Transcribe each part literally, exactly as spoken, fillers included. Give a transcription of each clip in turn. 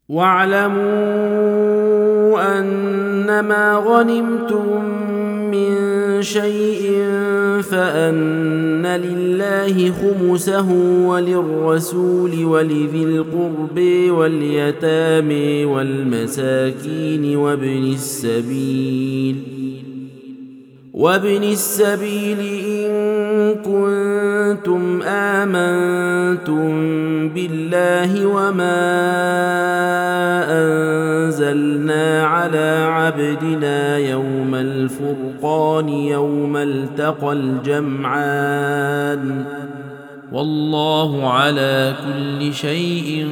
واعلموا أنما غنمتم من شيء فأن لله خمسه وللرسول ولذي القرب واليتامى والمساكين وابن السبيل وابن السبيل إن كنتم آمنتم بالله وما أنزلنا على عبدنا يوم الفرقان يوم التقى الجمعان والله على كل شيء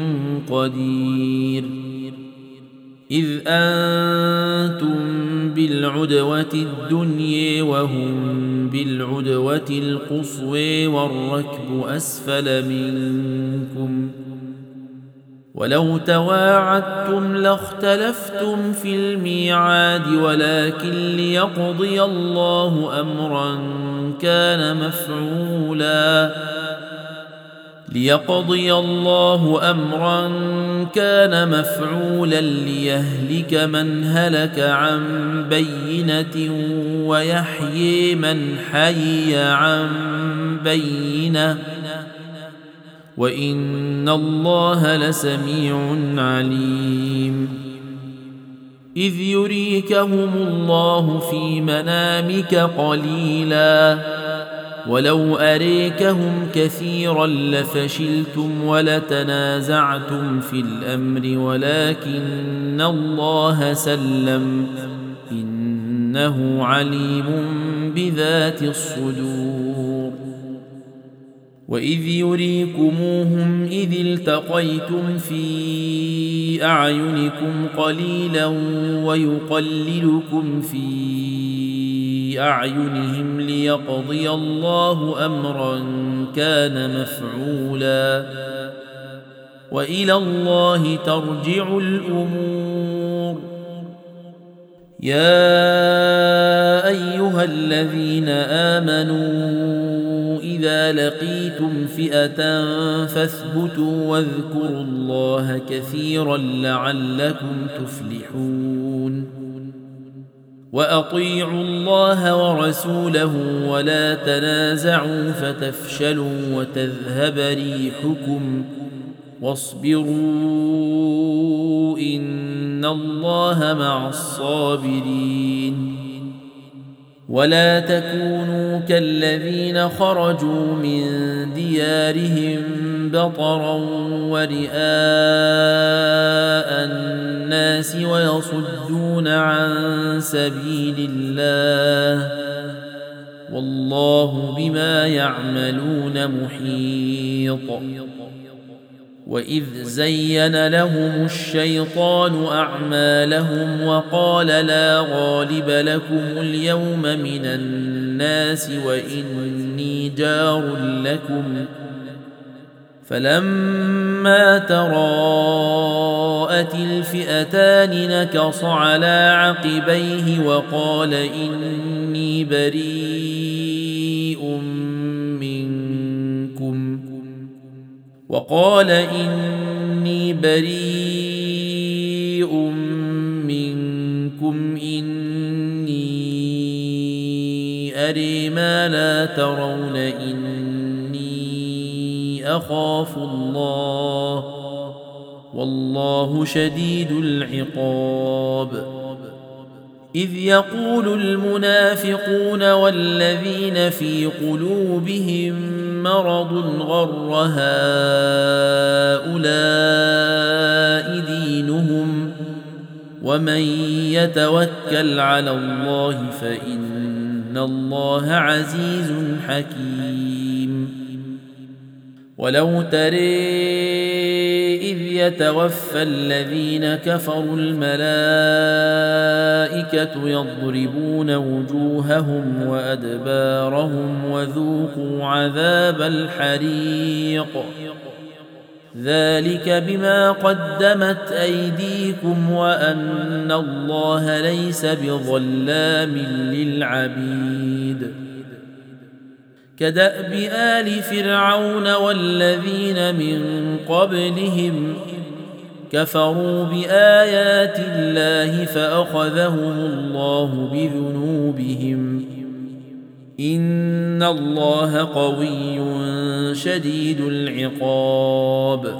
قدير. إذ أنتم بالعدوة الدنيا وهم بالعدوة القصوى والركب أسفل منكم ولو تواعدتم لاختلفتم في الميعاد ولكن ليقضي الله أمرا كان مفعولا ليقضي الله أمرا كان مفعولا ليهلك من هلك عن بينة ويحيي من حي عن بينة وإن الله لسميع عليم. إذ يريكهم الله في منامك قليلا ولو أريكهم كثيرا لفشلتم ولتنازعتم في الأمر ولكن الله سلم إنه عليم بذات الصدور. وإذ يريكموهم إذ التقيتم في أعينكم قليلا ويقللكم في أعينهم ليقضي الله أمرا كان مفعولا وإلى الله ترجع الأمور. يا أيها الذين آمنوا إذا لقيتم فئة فاثبتوا واذكروا الله كثيرا لعلكم تفلحون. وأطيعوا الله ورسوله ولا تنازعوا فتفشلوا وتذهب ريحكم واصبروا إن الله مع الصابرين. ولا تكونوا كالذين خرجوا من ديارهم بطرا ورئاء الناس ويصدون عن سبيل الله والله بما يعملون محيط. وإذ زين لهم الشيطان أعمالهم وقال لا غالب لكم اليوم من الناس وإني جار لكم فلما تراءت الفئتان نكص على عقبيه وقال إني بريء منكم وقال إني بريء منكم إني أري ما لا ترون إني أخاف الله والله شديد العقاب. إذ يقول المنافقون والذين في قلوبهم مرض غر هؤلاء دينهم ومن يتوكل على الله فإن الله عزيز حكيم. ولو ترى إذ يتوفى الذين كفروا الملائكة يضربون وجوههم وأدبارهم وذوقوا عذاب الحريق ذلك بما قدمت أيديكم وأن الله ليس بظلام للعبيد. كدأب آل فرعون والذين من قبلهم كفروا بآيات الله فأخذهم الله بذنوبهم إن الله قوي شديد العقاب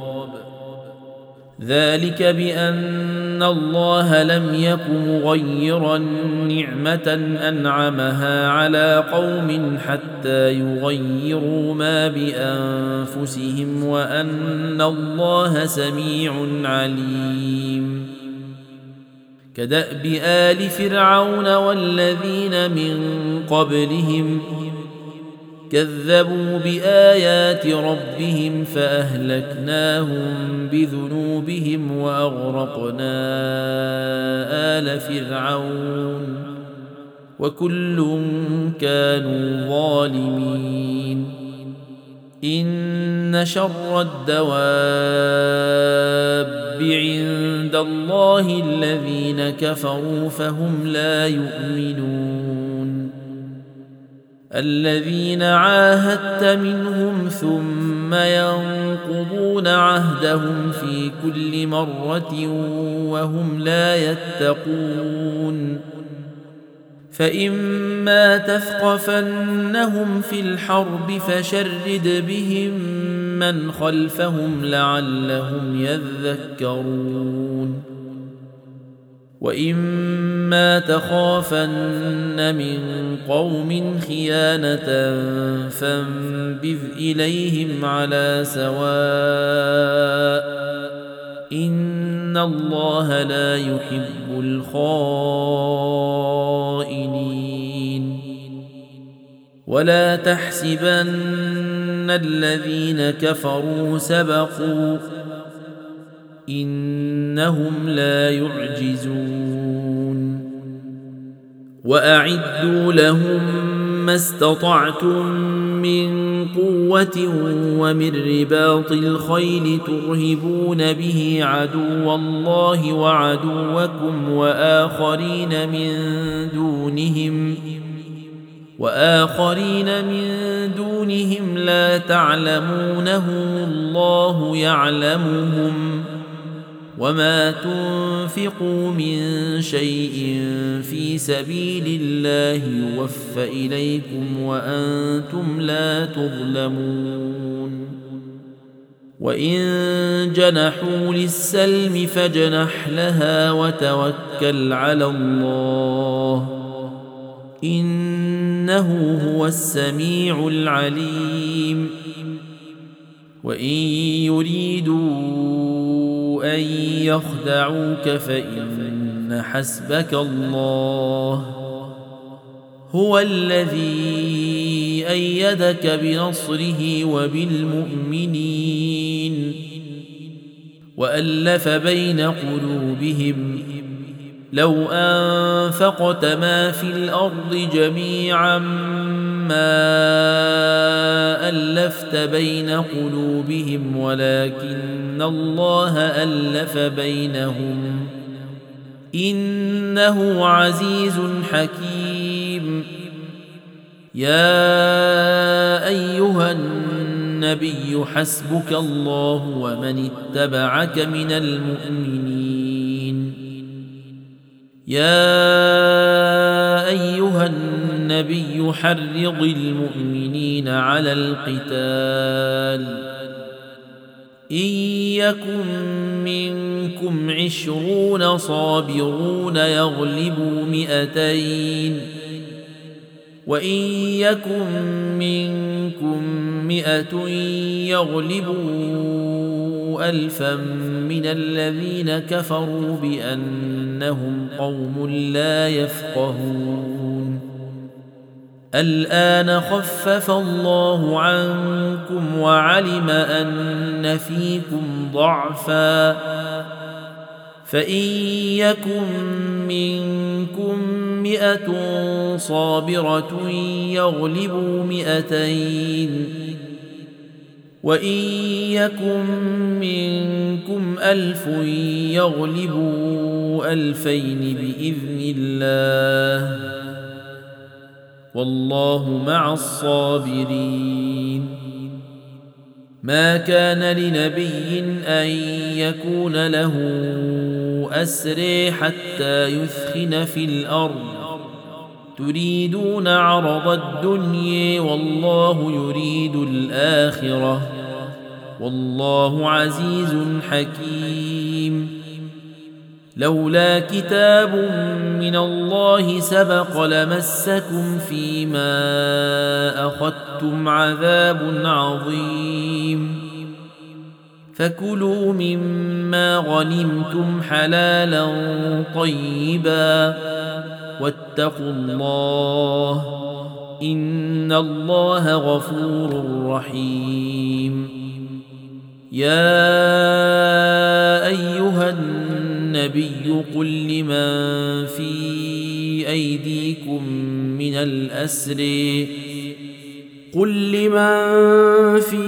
ذلك بأن الله لم يك مغيرا نعمة أنعمها على قوم حتى يغيروا ما بأنفسهم وأن الله سميع عليم كدأب آل فرعون والذين من قبلهم كذبوا بآيات ربهم فأهلكناهم بذنوبهم وأغرقنا آل فرعون وكل كانوا ظالمين إن شر الدواب عند الله الذين كفروا فهم لا يؤمنون الذين عاهدت منهم ثم ينقضون عهدهم في كل مرة وهم لا يتقون فإما تثقفنهم في الحرب فشرد بهم من خلفهم لعلهم يذكرون وإما تخافن من قوم خيانة فانبذ إليهم على سواء إن الله لا يحب الخائنين ولا تحسبن الذين كفروا سبقوا إنهم لا يعجزون وأعدوا لهم ما استطعتم من قوة ومن رباط الخيل ترهبون به عدو الله وعدوكم وآخرين من دونهم وآخرين من دونهم لا تعلمونهم الله يعلمهم وما تنفقوا من شيء في سبيل الله يوفى إليكم وأنتم لا تظلمون وإن جنحوا للسلم فاجنح لها وتوكل على الله إنه هو السميع العليم وإن يريدوا أن يخدعوك فإن حسبك الله هو الذي أيدك بنصره وبالمؤمنين وألف بين قلوبهم لو أنفقت ما في الأرض جميعا ما ألفت بين قلوبهم ولكن الله ألف بينهم إنه عزيز حكيم يا أيها النبي حسبك الله ومن اتبعك من المؤمنين يا أيها النبي حرض المؤمنين على القتال إن يكن منكم عشرون صابرون يغلبوا مئتين وإن يكن منكم مئة يغلبوا ألفا من الذين كفروا بأنهم قوم لا يفقهون الآن خفف الله عنكم وعلم أن فيكم ضعفا فإن يكن منكم مئة صابرة يغلبوا مئتين وإن يكن منكم ألف يغلبوا ألفين بإذن الله والله مع الصابرين ما كان لنبي أن يكون له أسرى حتى يثخن في الأرض تريدون عرض الدنيا والله يريد الآخرة والله عزيز حكيم لولا كتاب من الله سبق لمسكم فيما أخذتم عذاب عظيم فكلوا مما غنمتم حلالا طيبا واتقوا الله إن الله غفور رحيم يا أيها النبي قل لمن في أيديكم من الأسر قل لمن في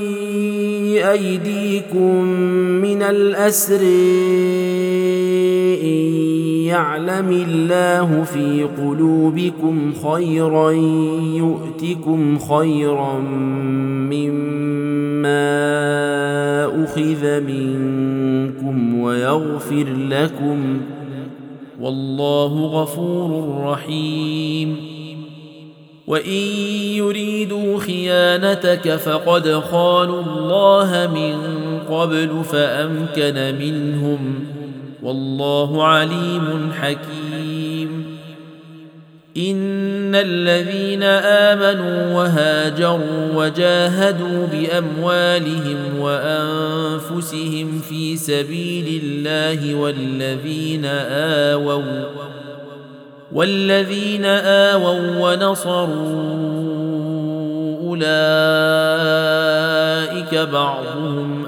أيديكم من الأسر إن يعلم الله في قلوبكم خيرا يؤتكم خيرا مما أخذ منكم ويغفر لكم والله غفور رحيم وإن يريدوا خيانتك فقد خانوا الله من قبل فأمكن منهم والله عليم حكيم إن الذين آمنوا وهاجروا وجاهدوا بأموالهم وأنفسهم في سبيل الله والذين آووا والذين آووا ونصروا أولئك بعضهم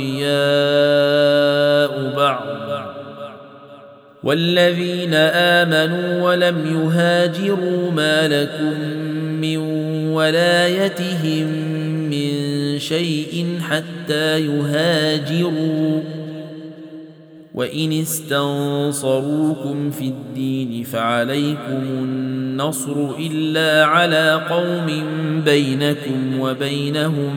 أولياء بعض والذين آمنوا ولم يهاجروا ما لكم من ولايتهم من شيء حتى يهاجروا وإن استنصروكم في الدين فعليكم النصر إلا على قوم بينكم وبينهم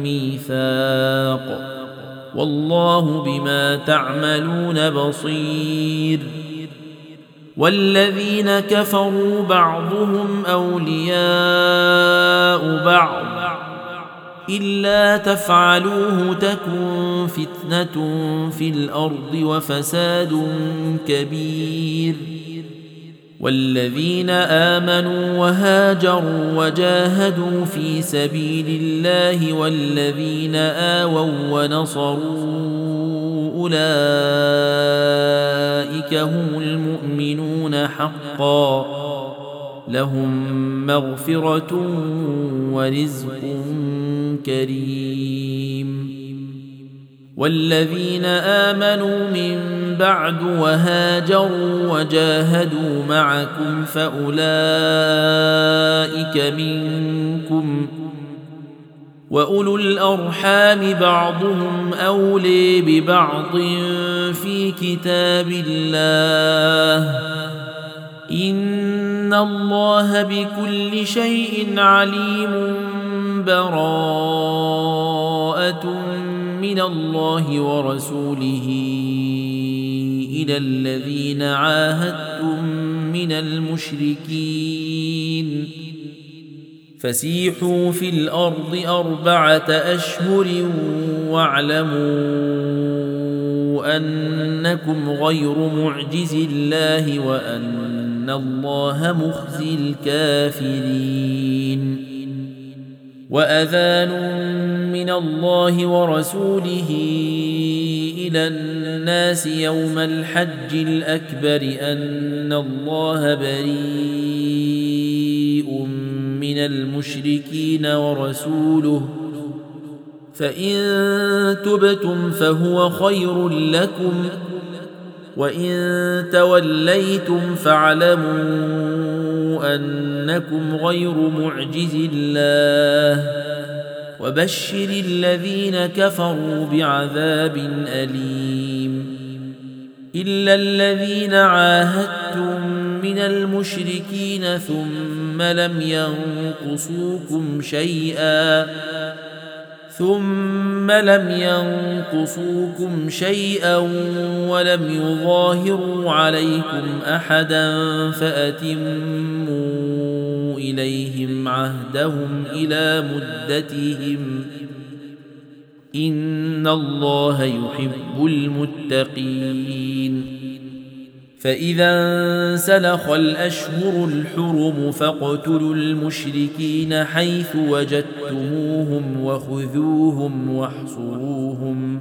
ميثاق والله بما تعملون بصير والذين كفروا بعضهم أولياء بعض إلا تفعلوه تكن فتنة في الأرض وفساد كبير والذين آمنوا وهاجروا وجاهدوا في سبيل الله والذين آووا ونصروا أولئك هم المؤمنون حقا لهم مغفرة ورزق كريم والذين آمنوا من بعد وهاجروا وجاهدوا معكم فأولئك منكم وأولو الأرحام بعضهم أولي ببعض في كتاب الله إن الله بكل شيء عليم براءة من الله ورسوله إلى الذين عاهدتم من المشركين فسيحوا في الأرض أربعة أشهر واعلموا أنكم غير معجز الله وأن الله مخزي الكافرين وأذان من الله ورسوله إلى الناس يوم الحج الأكبر أن الله بريء من المشركين ورسوله فإن تبتم فهو خير لكم وإن توليتم فاعلموا أنكم غير معجز الله وبشر الذين كفروا بعذاب أليم إلا الذين عاهدتم من المشركين ثم لم ينقصوكم شيئا ثم لم ينقصوكم شيئا ولم يظاهروا عليكم أحدا فأتموا إليهم عهدهم إلى مدتهم إن الله يحب المتقين. فإذا انسلخ الأشهر الحرم فاقتلوا المشركين حيث وجدتموهم وخذوهم واحصروهم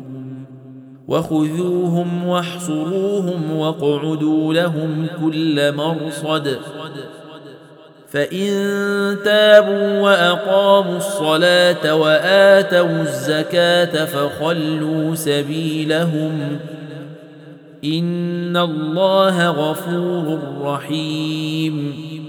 وخذوهم واحصروهم واقعدوا لهم كل مرصد. فإن تابوا وأقاموا الصلاة وآتوا الزكاة فخلوا سبيلهم إن الله غفور رحيم.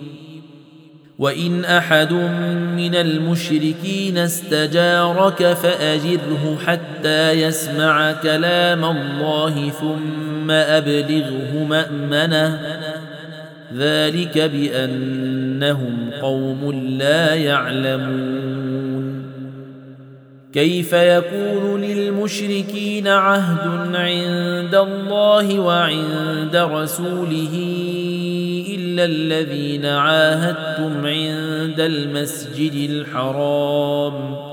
وإن أحد من المشركين استجارك فأجره حتى يسمع كلام الله ثم أبلغه مأمنه ذلك بأنهم قوم لا يعلمون. كيف يكون للمشركين عهد عند الله وعند رسوله إلا الذين عاهدتم عند المسجد الحرام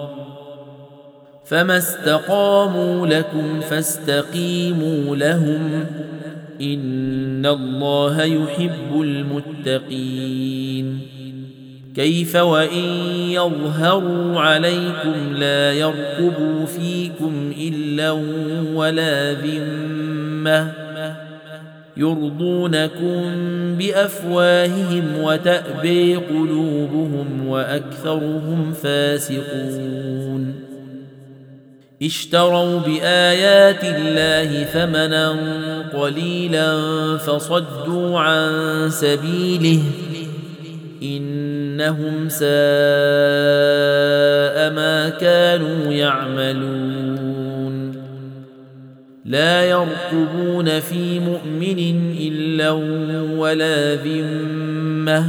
فما استقاموا لكم فاستقيموا لهم إن الله يحب المتقين. كيف وإن يظهروا عليكم لا يرقبوا فيكم إلا ولا ذمة يرضونكم بأفواههم وتأبي قلوبهم وأكثرهم فاسقون. اشتروا بآيات الله ثمنا قليلا فصدوا عن سبيله إنهم ساء ما كانوا يعملون. لا يرقبون في مؤمن إلا ولا ذمة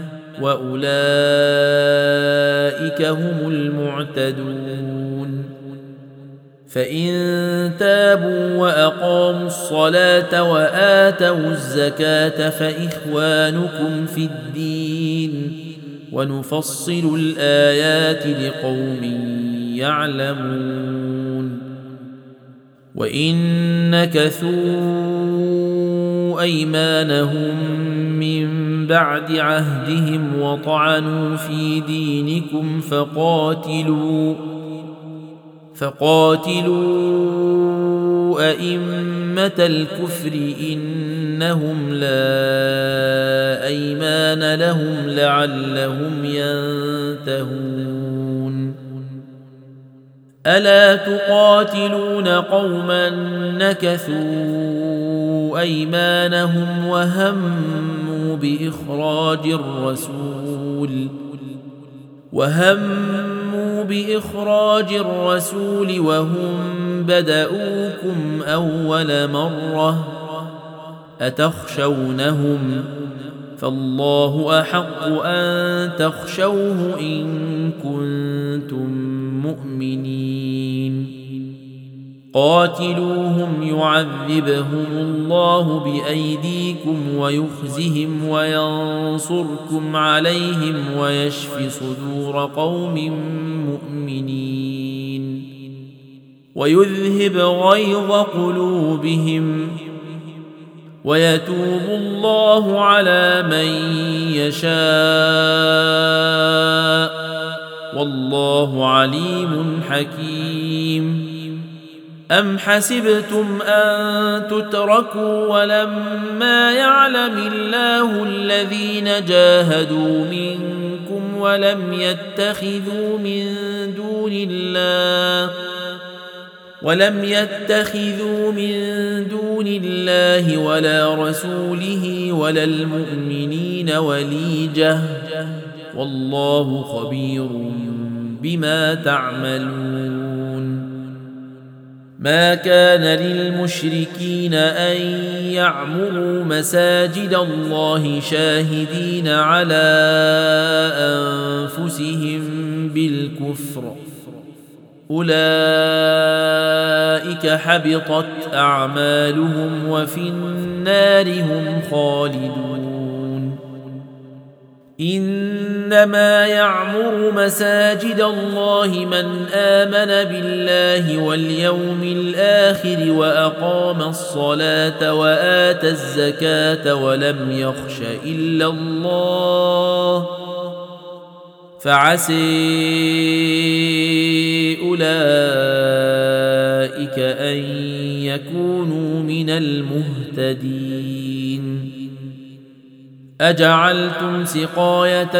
وأولئك هم المعتدون. فإن تابوا وأقاموا الصلاة وآتوا الزكاة فإخوانكم في الدين ونفصل الآيات لقوم يعلمون. وإن نكثوا أيمانهم من بعد عهدهم وطعنوا في دينكم فقاتلوا فقاتلوا أئمة الكفر إنهم لا أيمان لهم لعلهم ينتهون. ألا تقاتلون قوما نكثوا أيمانهم وهموا بإخراج الرسول وهموا بإخراج الرسول وهم بدؤوكم أول مرة أتخشونهم فالله أحق أن تخشوه إن كنتم مؤمنين. قاتلوهم يعذبهم الله بأيديكم ويخزهم وينصركم عليهم ويشف صدور قوم مؤمنين ويذهب غيظ قلوبهم ويتوب الله على من يشاء والله عليم حكيم. أم حسبتم أن تتركوا ولما يعلم الله الذين جاهدوا منكم ولم يتخذوا من دون الله ولم يتخذوا من دون الله ولا رسوله ولا المؤمنين وليجة والله خبير بما تعملون. ما كان للمشركين أن يعمروا مساجد الله شاهدين على أنفسهم بالكفر أولئك حبطت أعمالهم وفي النار هم خالدون. إنما يعمر مساجد الله من آمن بالله واليوم الآخر وأقام الصلاة وآتى الزكاة ولم يخش إلا الله فعسى أولئك أن يكونوا من المهتدين. أجعلتم سقاية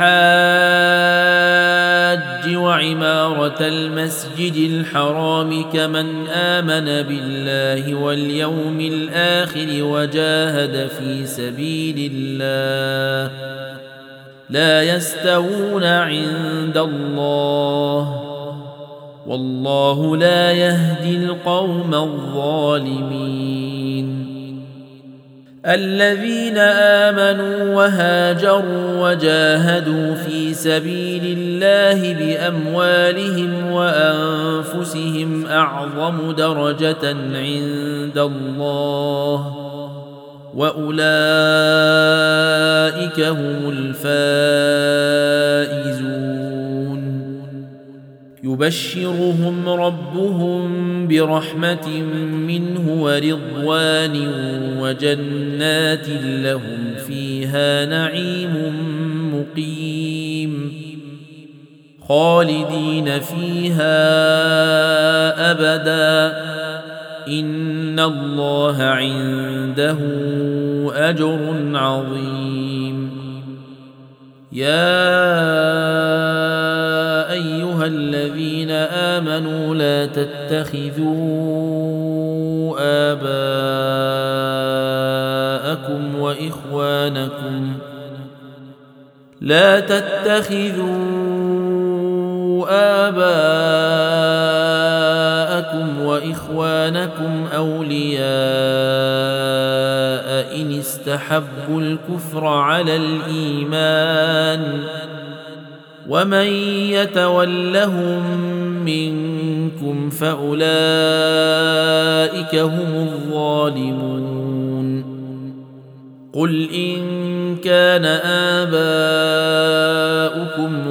الحاج وعمارة المسجد الحرام كمن آمن بالله واليوم الآخر وجاهد في سبيل الله لا يستوون عند الله والله لا يهدي القوم الظالمين. الذين آمنوا وهاجروا وجاهدوا في سبيل الله بأموالهم وأنفسهم أعظم درجة عند الله وأولئك هم الفائزون. يبشرهم ربهم برحمة منه ورضوان وجنات لهم فيها نعيم مقيم خالدين فيها أبدا إن الله عنده أجر عظيم. يا أيها الذين آمنوا لا تتخذوا آباءكم وإخوانكم لا تتخذوا آباءكم وإخوانكم أولياء إن استحبوا الكفر على الإيمان ومن يتولهم منكم فأولئك هم الظالمون. قل إن كان آباؤكم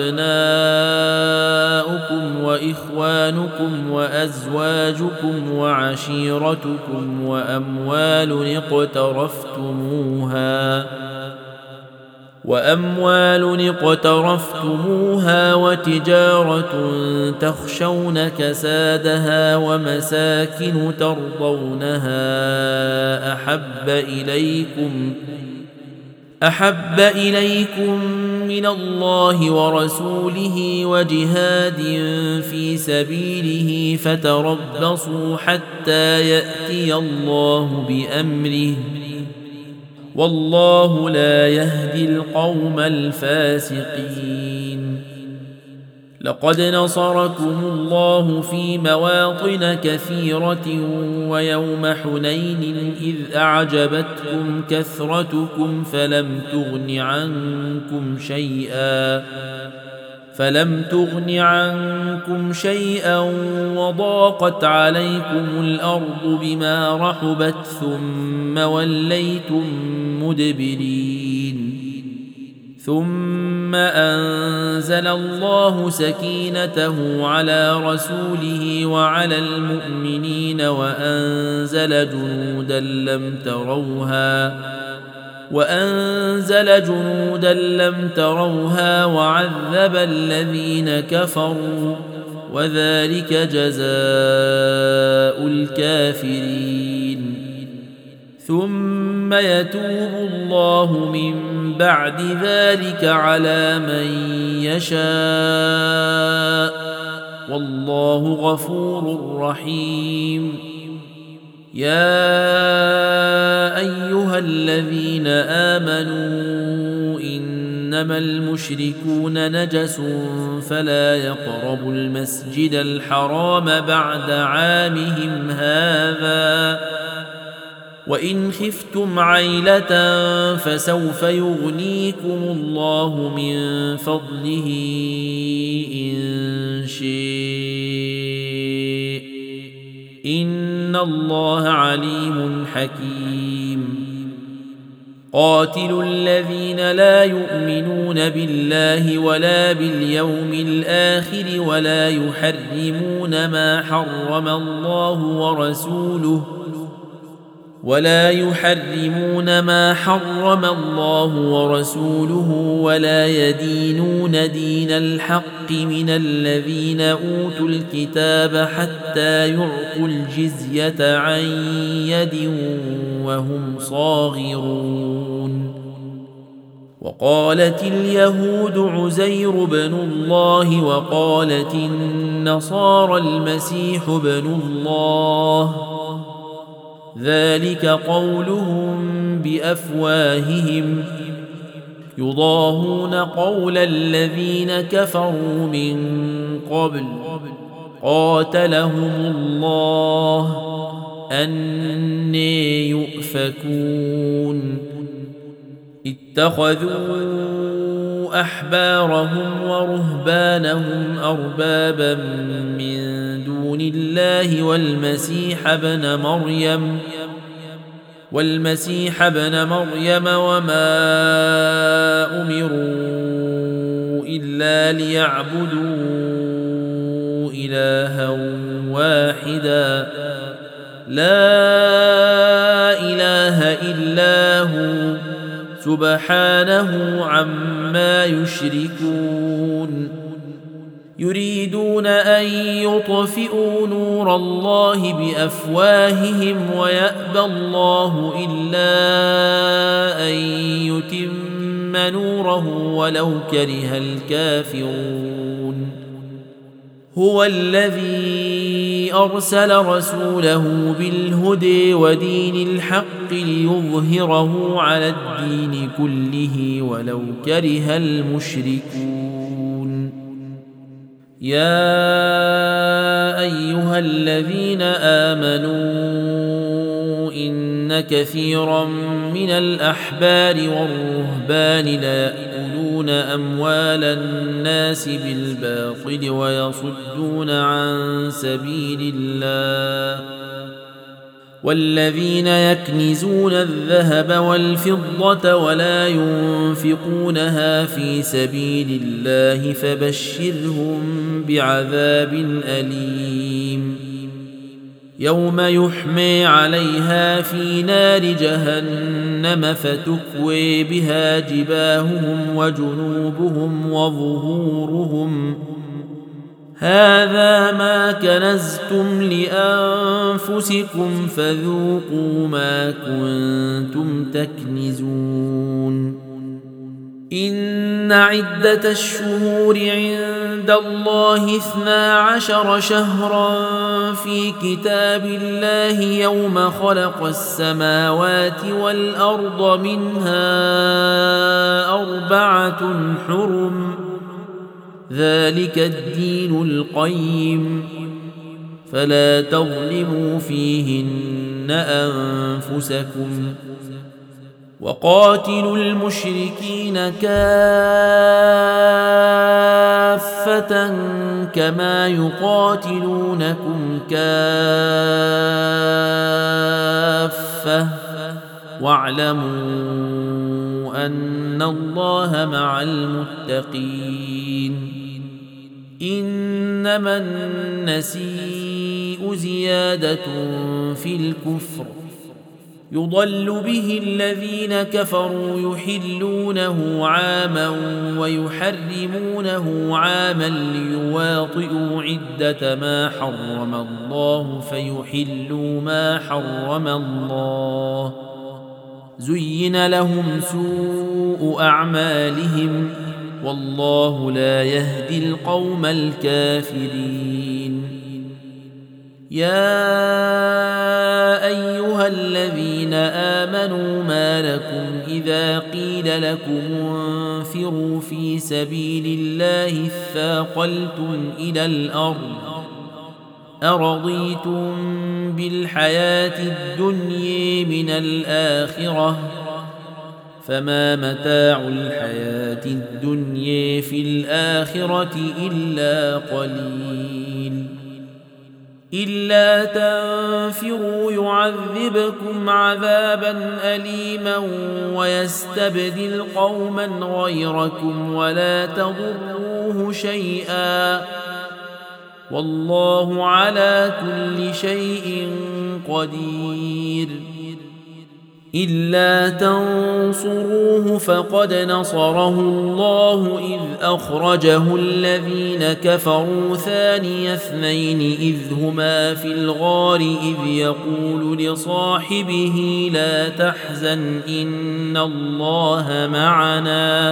وأبناؤكم وإخوانكم وأزواجكم وعشيرتكم وأموال اقترفتموها وأموال اقترفتموها وتجارة تخشون كسادها ومساكن ترضونها أحب إليكم أحب إليكم من الله ورسوله وجهاد في سبيله فتربصوا حتى يأتي الله بأمره والله لا يهدي القوم الفاسقين. لقد نصركم الله في مواطن كثيرة ويوم حنين إذ أعجبتكم كثرتكم فلم تغن عنكم شيئا فلم تغن عنكم شيئا وضاقت عليكم الأرض بما رحبت ثم وليتم مدبرين ثم أنزل الله سكينته على رسوله وعلى المؤمنين وأنزل جنودا لم تروها وأنزل جنودا لم تروها وعذب الذين كفروا وذلك جزاء الكافرين. ثم يتوب الله من بعد ذلك على من يشاء والله غفور رحيم. يا أيها الذين آمنوا إنما المشركون نجس فلا يقربوا المسجد الحرام بعد عامهم هذا وإن خفتم عيلة فسوف يغنيكم الله من فضله إن شاء إن الله عليم حكيم قاتلوا الذين لا يؤمنون بالله ولا باليوم الآخر ولا يحرمون ما حرم الله ورسوله ولا يحرمون ما حرم الله ورسوله ولا يدينون دين الحق من الذين أوتوا الكتاب حتى يعطوا الجزية عن يد وهم صاغرون وقالت اليهود عزير بن الله وقالت النصارى المسيح بن الله ذلك قولهم بأفواههم يضاهون قول الذين كفروا من قبل قاتلهم الله أني يؤفكون اتخذوا أحبارهم ورهبانهم أربابا من دون الله والمسيح ابن مريم والمسيح ابن مريم وما أمروا إلا ليعبدوا إلها واحدا لا إله إلا هو سبحانه عما يشركون يريدون أن يطفئوا نور الله بأفواههم ويأبى الله إلا أن يتم نوره ولو كره الكافرون هو الذي أرسل رسوله بالهدى ودين الحق ليظهره على الدين كله ولو كره المشركون يا أيها الذين آمنوا إن كثيرا من الأحبار والرهبان ليأكلون أموال الناس بالباطل ويصدون عن سبيل الله والذين يكنزون الذهب والفضة ولا ينفقونها في سبيل الله فبشرهم بعذاب أليم يوم يحمى عليها في نار جهنم فتكوي بها جباههم وجنوبهم وظهورهم هذا ما كنزتم لأنفسكم فذوقوا ما كنتم تكنزون إن عدة الشهور عند الله اثنا عشر شهرا في كتاب الله يوم خلق السماوات والأرض منها أربعة حرم ذلك الدين القيم فلا تظلموا فيهن أنفسكم وقاتلوا المشركين كافة كما يقاتلونكم كافة واعلموا أن الله مع المتقين إنما النسيء زيادة في الكفر يضل به الذين كفروا يحلونه عاما ويحرمونه عاما ليواطئوا عدة ما حرم الله فيحلوا ما حرم الله زين لهم سوء أعمالهم والله لا يهدي القوم الكافرين يا أيها الذين آمنوا ما لكم إذا قيل لكم انفروا في سبيل الله اثاقلتم إلى الأرض أرضيتم بالحياة الدنيا من الآخرة فما متاع الحياة الدنيا في الآخرة إلا قليل إلا تنفروا يعذبكم عذابا أليما ويستبدل قوما غيركم ولا تضروه شيئا والله على كل شيء قدير إلا تنصروه فقد نصره الله إذ أخرجه الذين كفروا ثاني اثنين إذ هما في الغار إذ يقول لصاحبه لا تحزن إن الله معنا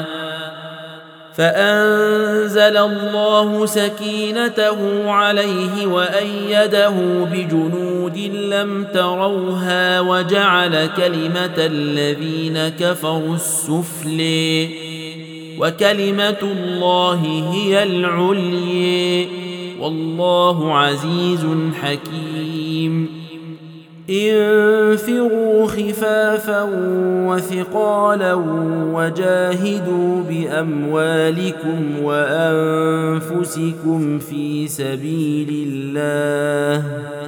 فأنزل الله سكينته عليه وأيده بجنود لم تروها وجعل كلمة الذين كفروا السفلى وكلمة الله هي العليا والله عزيز حكيم انفروا خفافا وثقالا وجاهدوا بأموالكم وأنفسكم في سبيل الله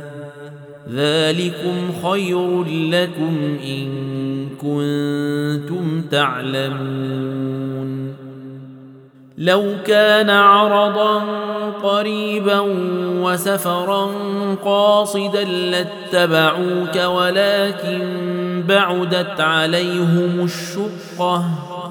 ذلكم خير لكم إن كنتم تعلمون لو كان عرضا قريبا وسفرا قاصدا لاتبعوك ولكن بعدت عليهم الشقة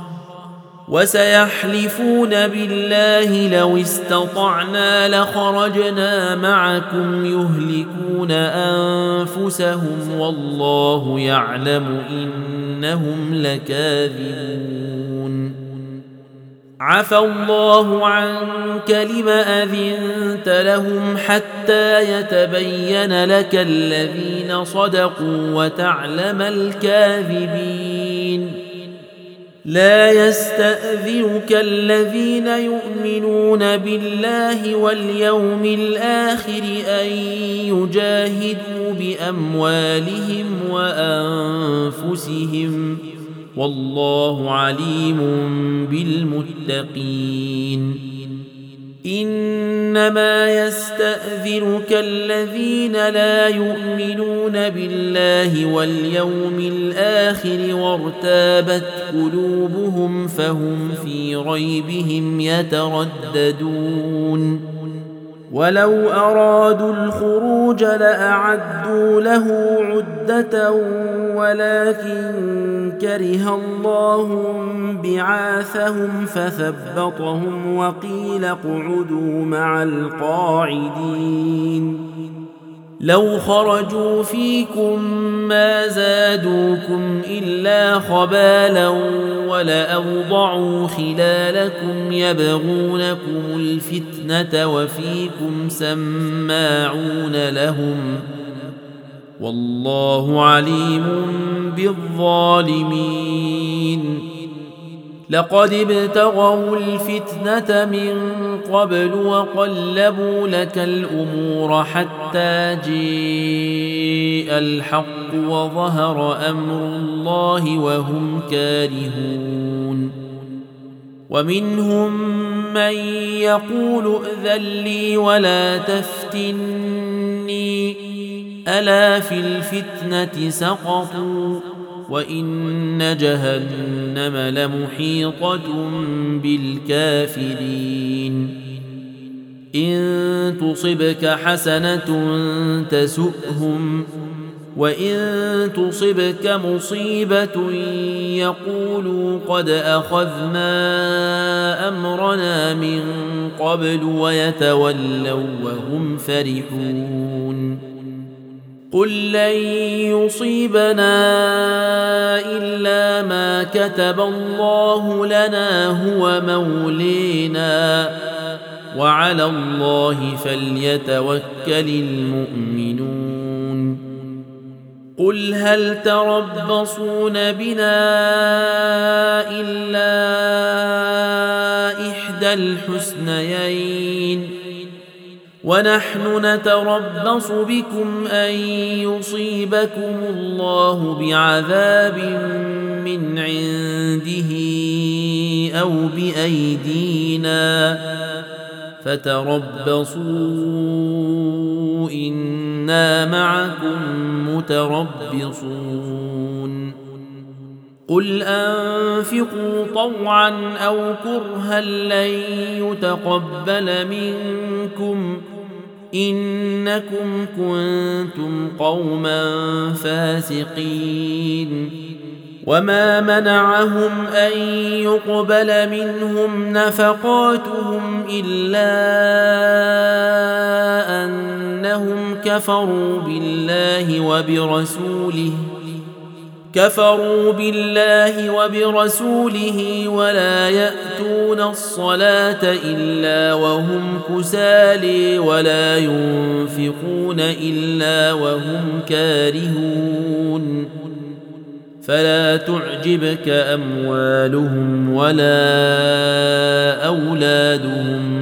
وسيحلفون بالله لو استطعنا لخرجنا معكم يهلكون أنفسهم والله يعلم إنهم لكاذبون عفى الله عنك لم أذنت لهم حتى يتبين لك الذين صدقوا وتعلم الكاذبين لا يستأذنك الذين يؤمنون بالله واليوم الآخر أن يجاهدوا بأموالهم وأنفسهم والله عليم بالمتقين إنما يستأذنك الذين لا يؤمنون بالله واليوم الآخر وارتابت قلوبهم فهم في ريبهم يترددون ولو أرادوا الخروج لأعدوا له عدة ولكن كره الله بعاثهم فثبطهم وقيل اقعدوا مع القاعدين لو خرجوا فيكم ما زادوكم إلا خبالا ولأوضعوا خلالكم يبغونكم الفتنة وفيكم سماعون لهم والله عليم بالظالمين لقد ابتغوا الفتنة من قبل وقلبوا لك الأمور حتى جاء الحق وظهر أمر الله وهم كارهون ومنهم من يقول ائذن لي ولا تفتني ألا في الفتنة سقطوا وإن جهنم لمحيطة بالكافرين إن تصبك حسنة تسؤهم وإن تصبك مصيبة يقولوا قد أخذنا أمرنا من قبل ويتولوا وهم فرحون قل لن يصيبنا إلا ما كتب الله لنا هو مولينا وعلى الله فليتوكل المؤمنون قل هل تربصون بنا إلا إحدى الحسنيين ونحن نتربص بكم أن يصيبكم الله بعذاب من عنده أو بأيدينا فتربصوا إنا معكم متربصون قل أنفقوا طوعا أو كرها لن يتقبل منكم إنكم كنتم قوما فاسقين وما منعهم أن يقبل منهم نفقاتهم إلا أنهم كفروا بالله وبرسوله كفروا بالله وبرسوله ولا يأتون الصلاة إلا وهم كسالى ولا ينفقون إلا وهم كارهون فلا تعجبك أموالهم ولا أولادهم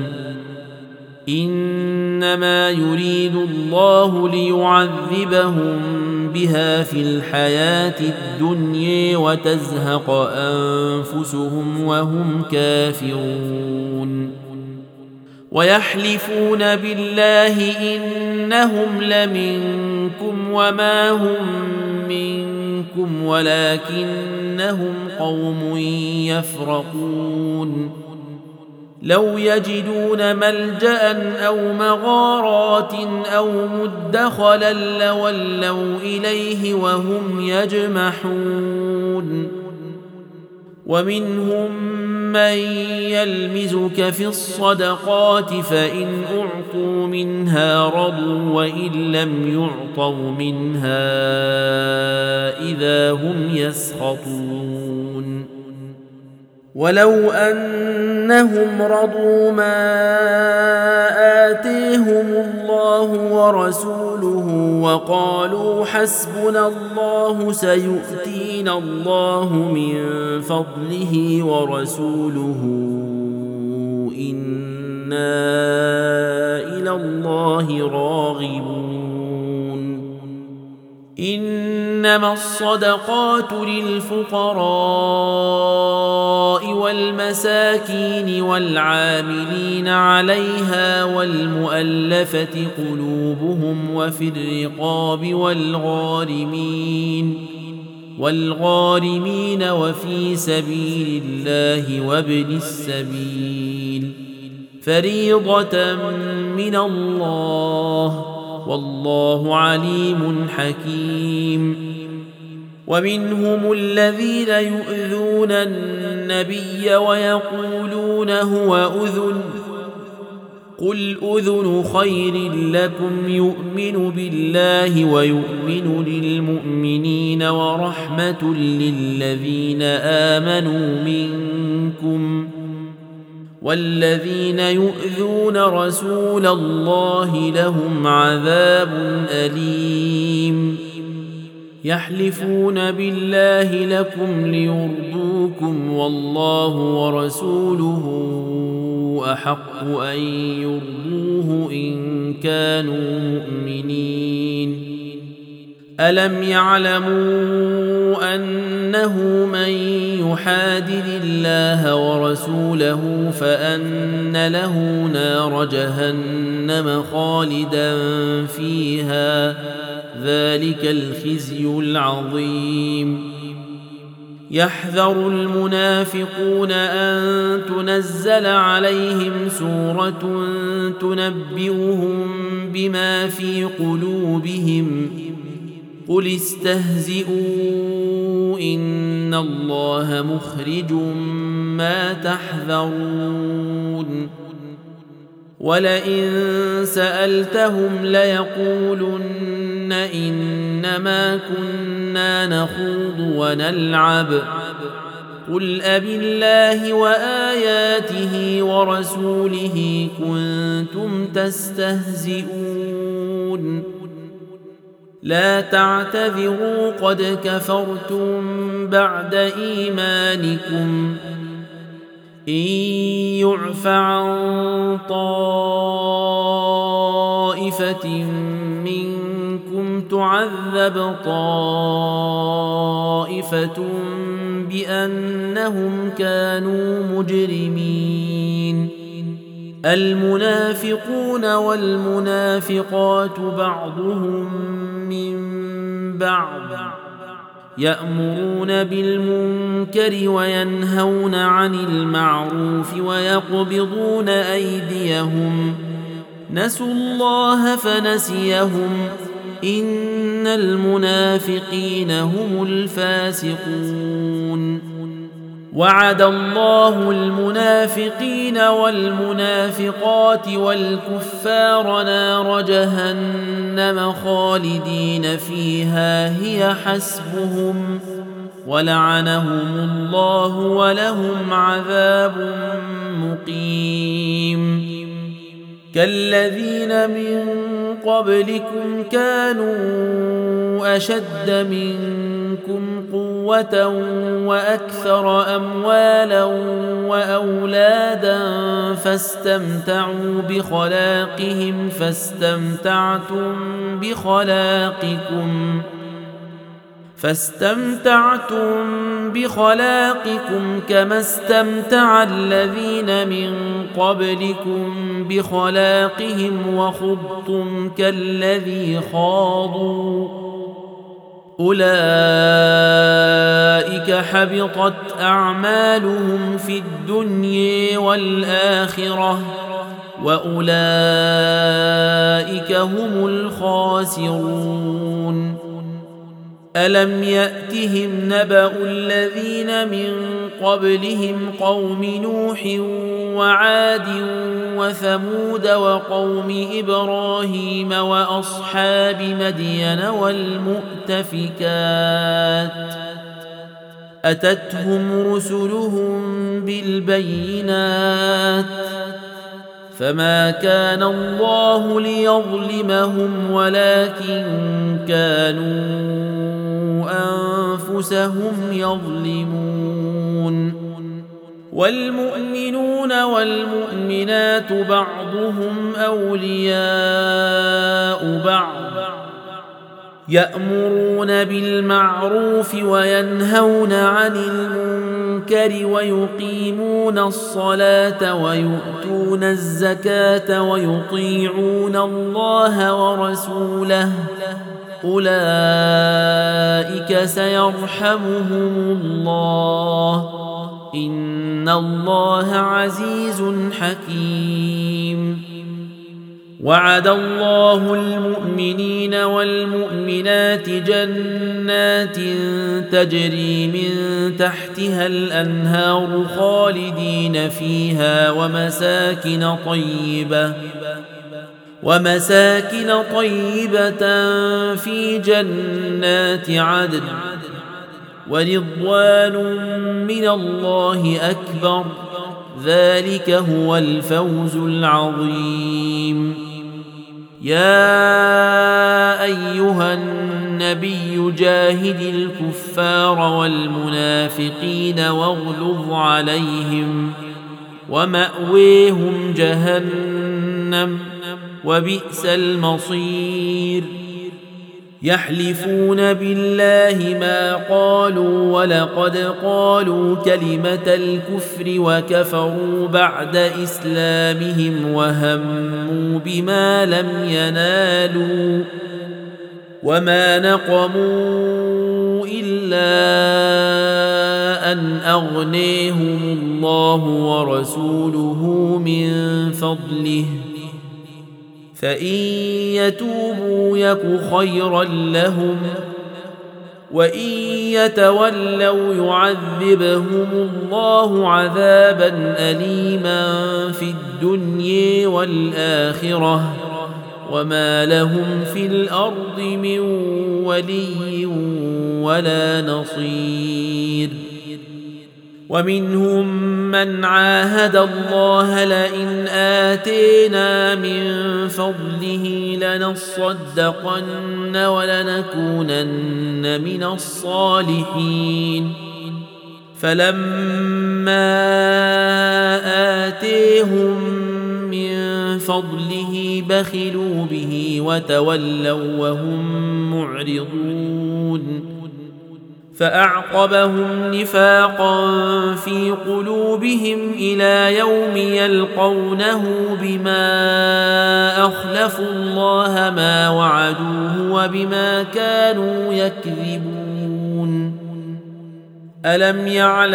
إنما يريد الله ليعذبهم بها في الحياة الدنيا وتزهق أنفسهم وهم كافرون ويحلفون بالله إنهم لمنكم وما هم منكم ولكنهم قوم يفرقون لو يجدون ملجأ أو مغارات أو مدخلا لولوا إليه وهم يجمحون ومنهم من يلمزك في الصدقات فإن أعطوا منها رضوا وإن لم يعطوا منها إذا هم يسخطون ولو أنهم رضوا ما آتيهم الله ورسوله وقالوا حسبنا الله سيؤتينا الله من فضله ورسوله إنا إلى الله راغبون إنما الصدقات للفقراء والمساكين والعاملين عليها والمؤلفة قلوبهم وفي الرقاب والغارمين والغارمين وفي سبيل الله وابن السبيل فريضة من الله والله عليم حكيم ومنهم الذين يؤذون النبي ويقولون هو أذن قل أذن خير لكم يؤمن بالله ويؤمن للمؤمنين ورحمة للذين آمنوا منكم والذين يؤذون رسول الله لهم عذاب أليم يحلفون بالله لكم ليرضوكم والله ورسوله أحق أن يرضوه إن كانوا مؤمنين ألم يعلموا أنه من يحادد الله ورسوله فأن له نار جهنم خالدا فيها ذلك الخزي العظيم يحذر المنافقون أن تنزل عليهم سورة تنبئهم بما في قلوبهم قل استهزئوا إن الله مخرج ما تحذرون ولئن سألتهم ليقولن إنما كنا نخوض ونلعب قل أبالله وآياته ورسوله كنتم تستهزئون لا تعتذروا قد كفرتم بعد إيمانكم إن يعف عن طائفة منكم تعذب طائفة بأنهم كانوا مجرمين. المنافقون والمنافقات بعضهم من بعض يأمرون بالمنكر وينهون عن المعروف ويقبضون أيديهم نسوا الله فنسيهم إن المنافقين هم الفاسقون. وعد الله المنافقين والمنافقات والكفار نار جهنم خالدين فيها هي حسبهم ولعنهم الله ولهم عذاب مقيم. كالذين من قبلكم كانوا أشد منكم قوة وأكثر أموالا وأولادا فاستمتعوا بخلاقهم فاستمتعتم بخلاقكم فاستمتعتم بخلاقكم كما استمتع الذين من قبلكم بخلاقهم وخضتم كالذي خاضوا أولئك حبطت أعمالهم في الدنيا والآخرة وأولئك هم الخاسرون. ألم يأتهم نبأ الذين من قبلهم قوم نوح وعاد وثمود وقوم إبراهيم وأصحاب مدين والمؤتفكات أتتهم رسلهم بالبينات فما كان الله ليظلمهم ولكن كانوا أنفسهم يظلمون. والمؤمنون والمؤمنات بعضهم أولياء بعض يأمرون بالمعروف وينهون عن المنكر ويقيمون الصلاة ويؤتون الزكاة ويطيعون الله ورسوله أولئك سيرحمهم الله إن الله عزيز حكيم. وعد الله المؤمنين والمؤمنات جنات تجري من تحتها الأنهار خالدين فيها ومساكن طيبة ومساكن طيبة في جنات عدن ورضوان من الله أكبر ذلك هو الفوز العظيم. يا أيها النبي جاهد الكفار والمنافقين واغلظ عليهم ومأويهم جهنم وبئس المصير. يحلفون بالله ما قالوا ولقد قالوا كلمة الكفر وكفروا بعد إسلامهم وهموا بما لم ينالوا وما نقموا إلا أن أغنيهم الله ورسوله من فضله فإن يتوبوا يك خيرا لهم وإن يتولوا يعذبهم الله عذابا أليما في الدنيا والآخرة وما لهم في الأرض من ولي ولا نصير. ومنهم من عاهد الله لئن آتينا من فضله لنصدقن ولنكونن من الصالحين فلما آتيهم من فضله بخلوا به وتولوا وهم معرضون فأعقبهم نفاقا في قلوبهم إلى يوم يلقونه بما أخلفوا الله ما وعدوه وبما كانوا يكذبون ألم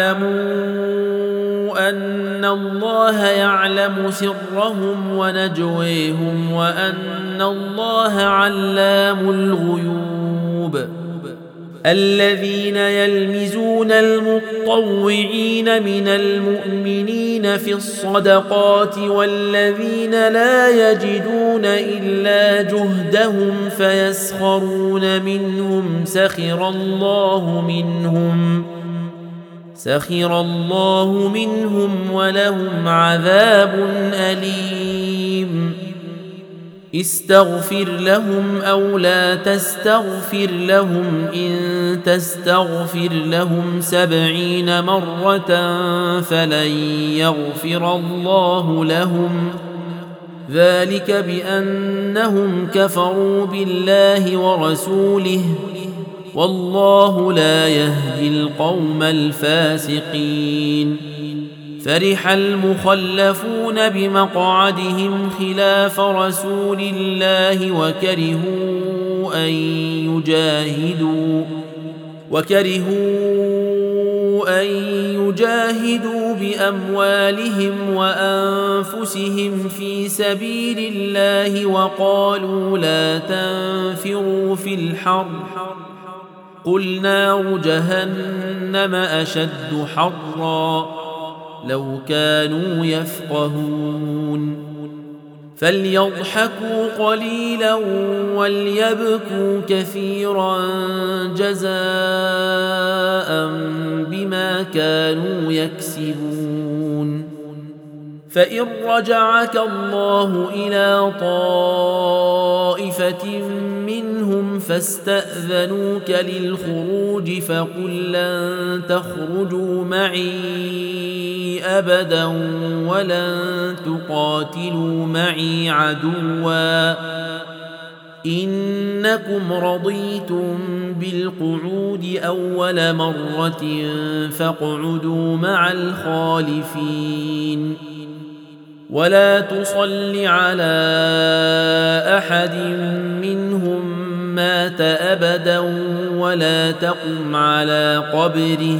يعلموا أن الله يعلم سرهم ونجويهم وأن الله علام الغيوب الذين يلمزون المطوعين من المؤمنين في الصدقات والذين لا يجدون إلا جهدهم فيسخرون منهم سخر الله منهم سخر الله منهم ولهم عذاب أليم استغفر لهم أو لا تستغفر لهم إن تستغفر لهم سبعين مرة فلن يغفر الله لهم ذلك بأنهم كفروا بالله ورسوله والله لا يهدي القوم الفاسقين فرح المخلفون بمقعدهم خلاف رسول الله وكرهوا أن يجاهدوا وكرهوا أن يجاهدوا بأموالهم وأنفسهم في سبيل الله وقالوا لا تنفروا في الحر قل نار جهنم أشد حرًّا لو كانوا يفقهون فليضحكوا قليلا وليبكوا كثيرا جزاء بما كانوا يكسبون فإن رجعك الله إلى طائفة منهم فاستأذنوك للخروج فقل لن تخرجوا معي أبدا ولن تقاتلوا معي عدوا إنكم رضيتم بالقعود أول مرة فاقعدوا مع الخالفين ولا تصل على أحد منهم مات أبدا ولا تقم على قبره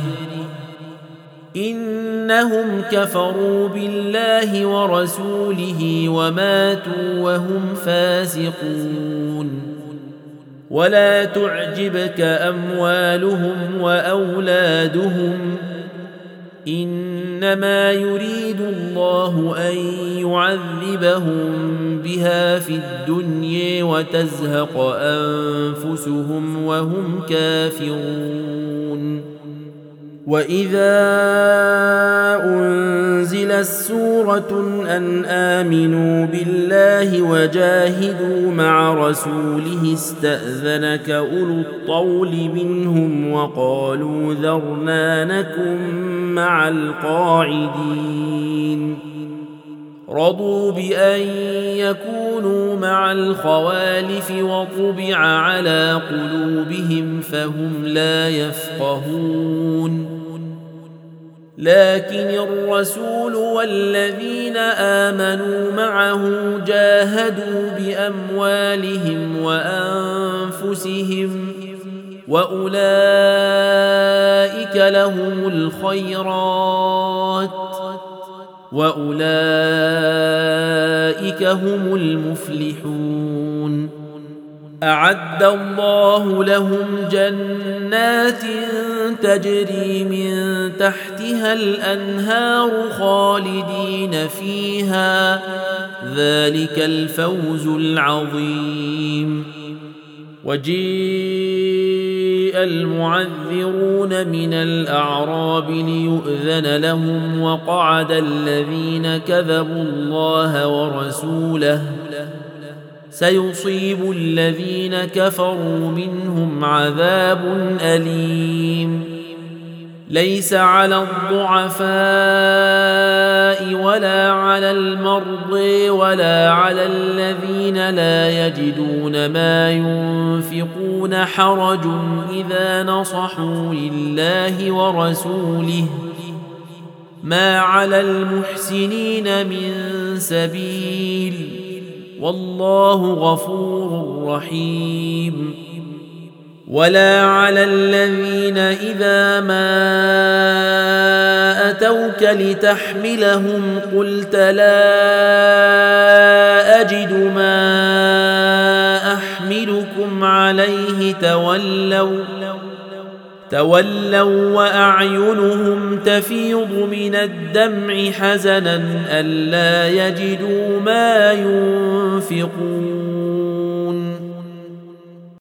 إنهم كفروا بالله ورسوله وماتوا وهم فاسقون ولا تعجبك أموالهم وأولادهم إنما يريد الله أن يعذبهم بها في الدنيا وتزهق أنفسهم وهم كافرون وإذا أنزلت سورة أن آمنوا بالله وجاهدوا مع رسوله استأذنك أولو الطول منهم وقالوا ذرنا نكن مع القاعدين رضوا بأن يكونوا مع الخوالف وطبع على قلوبهم فهم لا يفقهون لكن الرسول والذين آمنوا معه جاهدوا بأموالهم وأنفسهم وأولئك لهم الخيرات وأولئك هم المفلحون أعد الله لهم جنات تجري من تحتها الأنهار خالدين فيها ذلك الفوز العظيم وجيء المعذرون من الأعراب ليؤذن لهم وقعد الذين كذبوا الله ورسوله سيصيب الذين كفروا منهم عذاب أليم ليس على الضعفاء ولا على المرضى ولا على الذين لا يجدون ما ينفقون حرج إذا نصحوا لله ورسوله ما على المحسنين من سبيل والله غفور رحيم. ولا على الذين إذا ما أتوك لتحملهم قلت لا أجد ما أحملكم عليه تولوا تولوا وأعينهم تفيض من الدمع حزنا ألا يجدوا ما ينفقون